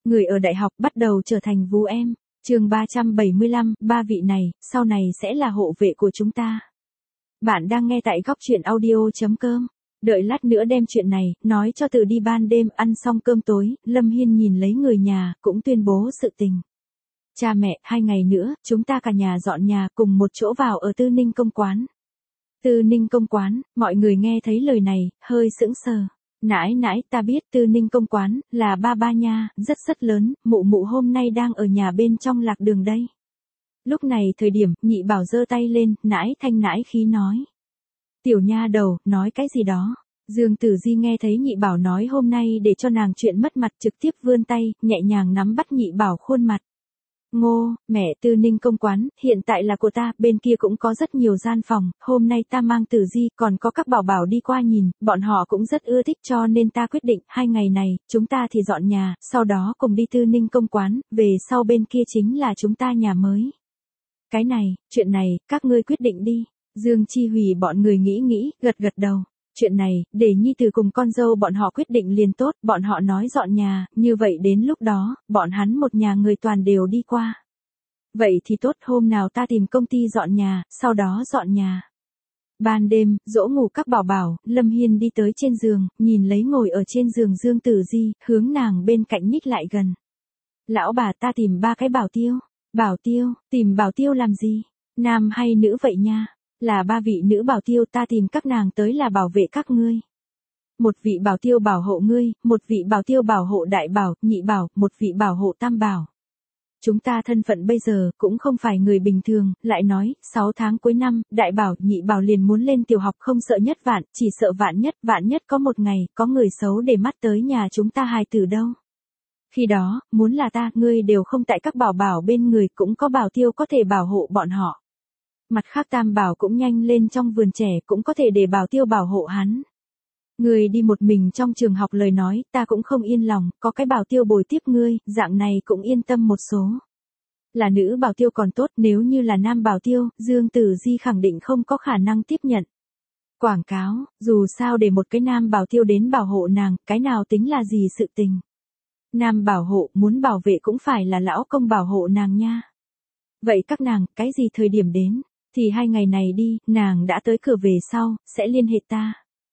người ở đại học bắt đầu trở thành vú em. Chương 375, ba vị này, sau này sẽ là hộ vệ của chúng ta. Bạn đang nghe tại góc truyện audio.com. Đợi lát nữa đem chuyện này, nói cho Từ đi. Ban đêm ăn xong cơm tối, Lâm Hiên nhìn lấy người nhà, cũng tuyên bố sự tình. Cha mẹ, 2 ngày nữa, chúng ta cả nhà dọn nhà cùng một chỗ vào ở Tư Ninh công quán. Tư Ninh công quán, mọi người nghe thấy lời này, hơi sững sờ. Nãi, ta biết Tư Ninh công quán, là ba nha, rất lớn, mụ hôm nay đang ở nhà bên trong lạc đường đây. Lúc này thời điểm, nhị bảo giơ tay lên, nãi thanh nãi khí nói. Tiểu nha đầu, nói cái gì đó. Dương Tử Di nghe thấy nhị bảo nói hôm nay để cho nàng chuyện mất mặt trực tiếp vươn tay, nhẹ nhàng nắm bắt nhị bảo khuôn mặt. Ngô, mẹ, Tư Ninh công quán, hiện tại là của ta, bên kia cũng có rất nhiều gian phòng, hôm nay ta mang Tử Di, còn có các bảo bảo đi qua nhìn, bọn họ cũng rất ưa thích cho nên ta quyết định, 2 ngày này, chúng ta thì dọn nhà, sau đó cùng đi Tư Ninh công quán, về sau bên kia chính là chúng ta nhà mới. Cái này, chuyện này, các ngươi quyết định đi. Dương Chi Hủy bọn người nghĩ, gật đầu. Chuyện này, để nhi tử cùng con dâu bọn họ quyết định liền tốt, bọn họ nói dọn nhà, như vậy đến lúc đó, bọn hắn một nhà người toàn đều đi qua. Vậy thì tốt, hôm nào ta tìm công ty dọn nhà, sau đó dọn nhà. Ban đêm, dỗ ngủ các bảo bảo, Lâm Hiên đi tới trên giường, nhìn lấy ngồi ở trên giường Dương Tử Di, hướng nàng bên cạnh nhích lại gần. Lão bà, ta tìm 3 cái bảo tiêu. Bảo tiêu, tìm bảo tiêu làm gì? Nam hay nữ vậy nha? Là 3 vị nữ bảo tiêu, ta tìm các nàng tới là bảo vệ các ngươi. Một vị bảo tiêu bảo hộ ngươi, một vị bảo tiêu bảo hộ đại bảo, nhị bảo, một vị bảo hộ tam bảo. Chúng ta thân phận bây giờ cũng không phải người bình thường, lại nói, 6 tháng cuối năm, đại bảo, nhị bảo liền muốn lên tiểu học, không sợ nhất vạn, chỉ sợ vạn nhất có một ngày, có người xấu để mắt tới nhà chúng ta hài tử đâu. Khi đó, muốn là ta, ngươi đều không tại, các bảo bảo bên người cũng có bảo tiêu có thể bảo hộ bọn họ. Mặt khác tam bảo cũng nhanh lên trong vườn trẻ cũng có thể để bảo tiêu bảo hộ hắn. Ngươi đi một mình trong trường học lời nói, ta cũng không yên lòng, có cái bảo tiêu bồi tiếp ngươi, dạng này cũng yên tâm một số. Là nữ bảo tiêu còn tốt, nếu như là nam bảo tiêu, Dương Tử Di khẳng định không có khả năng tiếp nhận. Quảng cáo, dù sao để một cái nam bảo tiêu đến bảo hộ nàng, cái nào tính là gì sự tình. Nam bảo hộ, muốn bảo vệ cũng phải là lão công bảo hộ nàng nha. Vậy các nàng, cái gì thời điểm đến? Thì 2 ngày này đi, nàng đã tới cửa về sau, sẽ liên hệ ta.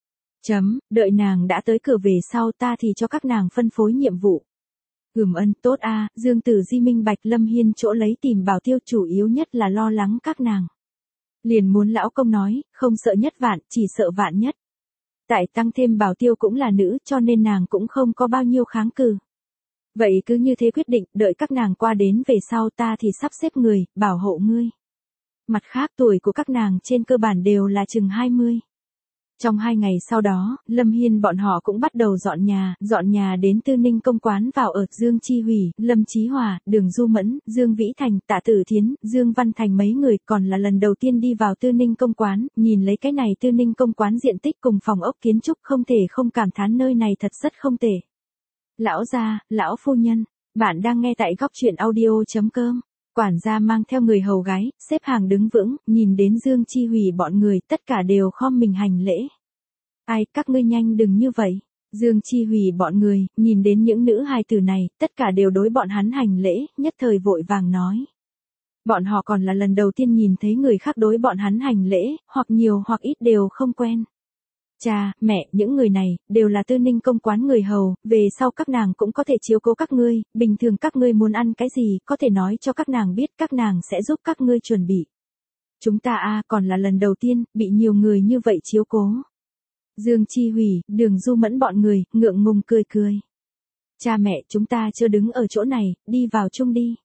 Đợi nàng đã tới cửa về sau ta thì cho các nàng phân phối nhiệm vụ. Tốt a. Dương Tử Di minh bạch Lâm Hiên chỗ lấy tìm bảo tiêu chủ yếu nhất là lo lắng các nàng. Liền muốn lão công nói, không sợ nhất vạn, chỉ sợ vạn nhất. Tại tăng thêm bảo tiêu cũng là nữ cho nên nàng cũng không có bao nhiêu kháng cự. Vậy cứ như thế quyết định, đợi các nàng qua đến về sau ta thì sắp xếp người, bảo hộ ngươi. Mặt khác tuổi của các nàng trên cơ bản đều là chừng 20. Trong 2 ngày sau đó, Lâm Hiên bọn họ cũng bắt đầu dọn nhà đến Tư Ninh công quán vào ở Dương Chi Hủy, Lâm Chí Hòa, Đường Du Mẫn, Dương Vĩ Thành, Tạ Tử Thiến, Dương Văn Thành mấy người còn là lần đầu tiên đi vào Tư Ninh công quán, nhìn lấy cái này Tư Ninh công quán diện tích cùng phòng ốc kiến trúc không thể không cảm thán nơi này thật rất không tệ. Lão gia, lão phu nhân, bạn đang nghe tại góc truyện audio.com. Quản gia mang theo người hầu gái, xếp hàng đứng vững, nhìn đến Dương Chi Hủy bọn người, tất cả đều khom mình hành lễ. Ai, các ngươi nhanh đừng như vậy. Dương Chi Hủy bọn người, nhìn đến những nữ hài tử này, tất cả đều đối bọn hắn hành lễ, nhất thời vội vàng nói. Bọn họ còn là lần đầu tiên nhìn thấy người khác đối bọn hắn hành lễ, hoặc nhiều hoặc ít đều không quen. Cha, mẹ, những người này, đều là Tư Ninh công quán người hầu, về sau các nàng cũng có thể chiếu cố các ngươi, bình thường các ngươi muốn ăn cái gì, có thể nói cho các nàng biết, các nàng sẽ giúp các ngươi chuẩn bị. Chúng ta còn là lần đầu tiên, bị nhiều người như vậy chiếu cố. Dương Chi Hủy, Đường Du Mẫn bọn người, ngượng ngùng cười. Cha mẹ, chúng ta chưa đứng ở chỗ này, đi vào chung đi.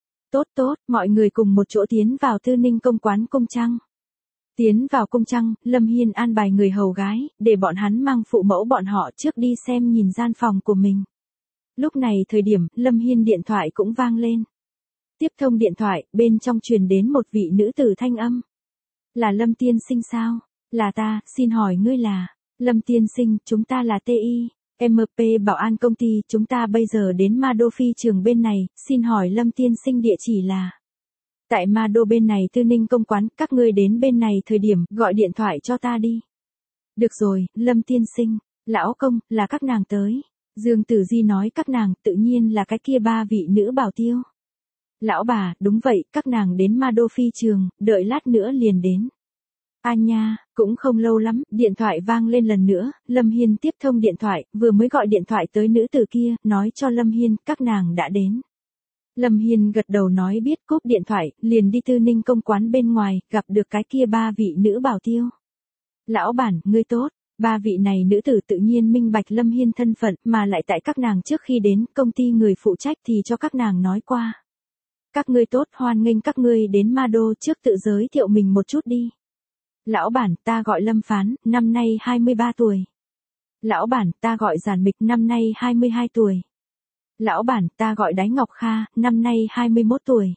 Tốt, mọi người cùng một chỗ tiến vào Tư Ninh công quán Cung Trăng. Tiến vào cung trăng, Lâm Hiên an bài người hầu gái, để bọn hắn mang phụ mẫu bọn họ trước đi xem nhìn gian phòng của mình. Lúc này thời điểm, Lâm Hiên điện thoại cũng vang lên. Tiếp thông điện thoại, bên trong truyền đến một vị nữ tử thanh âm. Là Lâm tiên sinh sao? Là ta, xin hỏi ngươi là? Lâm tiên sinh, chúng ta là TI, MP bảo an công ty, chúng ta bây giờ đến Ma Đô phi trường bên này, xin hỏi Lâm tiên sinh địa chỉ là? Tại Ma Đô bên này Tư Ninh công quán, các ngươi đến bên này thời điểm, gọi điện thoại cho ta đi. Được rồi, Lâm tiên sinh, lão công, là các nàng tới. Dương Tử Di nói các nàng tự nhiên là cái kia ba vị nữ bảo tiêu. Lão bà, đúng vậy, các nàng đến Ma Đô phi trường, đợi lát nữa liền đến. A nha, cũng không lâu lắm, điện thoại vang lên lần nữa, Lâm Hiên tiếp thông điện thoại, vừa mới gọi điện thoại tới nữ tử kia, nói cho Lâm Hiên, các nàng đã đến. Lâm Hiên gật đầu nói biết, cúp điện thoại, liền đi Tư Ninh công quán bên ngoài, gặp được cái kia ba vị nữ bảo tiêu. Lão bản, ngươi tốt. Ba vị này nữ tử tự nhiên minh bạch Lâm Hiên thân phận, mà lại tại các nàng trước khi đến, công ty người phụ trách thì cho các nàng nói qua. Các ngươi tốt, hoan nghênh các ngươi đến Ma Đô, trước tự giới thiệu mình một chút đi. Lão bản, ta gọi Lâm Phán, năm nay 23 tuổi. Lão bản, ta gọi Giản Mịch, năm nay 22 tuổi. Lão bản, ta gọi Đái Ngọc Kha, năm nay 21 tuổi.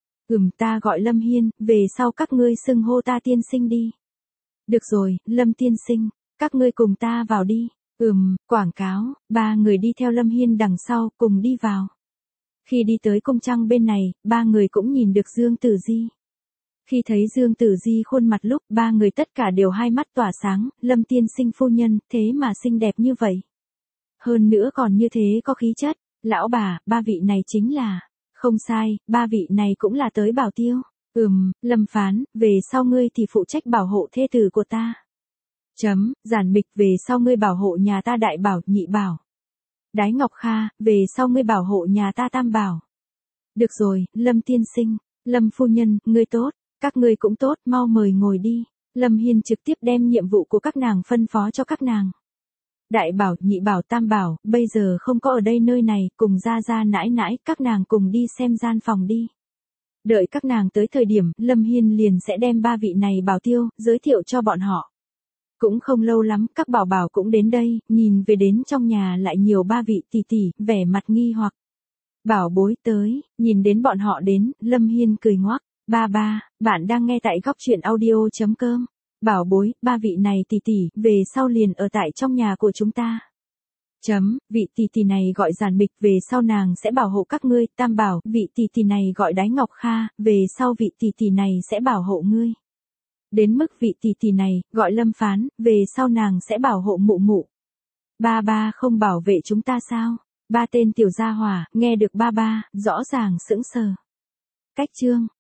Ta gọi Lâm Hiên, về sau các ngươi xưng hô ta tiên sinh đi. Được rồi, Lâm tiên sinh, các ngươi cùng ta vào đi. Quảng cáo, ba người đi theo Lâm Hiên đằng sau, cùng đi vào. Khi đi tới cung trăng bên này, ba người cũng nhìn được Dương Tử Di. Khi thấy Dương Tử Di khuôn mặt lúc, ba người tất cả đều hai mắt tỏa sáng, Lâm tiên sinh phu nhân, thế mà xinh đẹp như vậy. Hơn nữa còn như thế có khí chất, lão bà, ba vị này chính là, không sai, ba vị này cũng là tới bảo tiêu. Lâm Phán, về sau ngươi thì phụ trách bảo hộ thê tử của ta. Giản Mịch, về sau ngươi bảo hộ nhà ta đại bảo, nhị bảo. Đái Ngọc Kha, về sau ngươi bảo hộ nhà ta tam bảo. Được rồi, Lâm tiên sinh, Lâm phu nhân, ngươi tốt, các ngươi cũng tốt, mau mời ngồi đi. Lâm Hiên trực tiếp đem nhiệm vụ của các nàng phân phó cho các nàng. Đại bảo, nhị bảo, tam bảo, bây giờ không có ở đây nơi này, cùng ra ra nãi nãi, các nàng cùng đi xem gian phòng đi. Đợi các nàng tới thời điểm, Lâm Hiên liền sẽ đem ba vị này bảo tiêu, giới thiệu cho bọn họ. Cũng không lâu lắm, các bảo bảo cũng đến đây, nhìn về đến trong nhà lại nhiều ba vị tỷ tỷ, vẻ mặt nghi hoặc. Bảo bối tới, nhìn đến bọn họ đến, Lâm Hiên cười ngoác. Ba, bạn đang nghe tại góc truyện audio.com. Bảo bối, ba vị này tỷ tỷ, về sau liền ở tại trong nhà của chúng ta. Vị tỷ tỷ này gọi Giản Mịch, về sau nàng sẽ bảo hộ các ngươi, tam bảo, vị tỷ tỷ này gọi Đái Ngọc Kha, về sau vị tỷ tỷ này sẽ bảo hộ ngươi. Đến mức vị tỷ tỷ này, gọi Lâm Phán, về sau nàng sẽ bảo hộ mụ mụ. Ba không bảo vệ chúng ta sao? Ba tên tiểu gia hỏa, nghe được ba, rõ ràng sững sờ. Cách chương.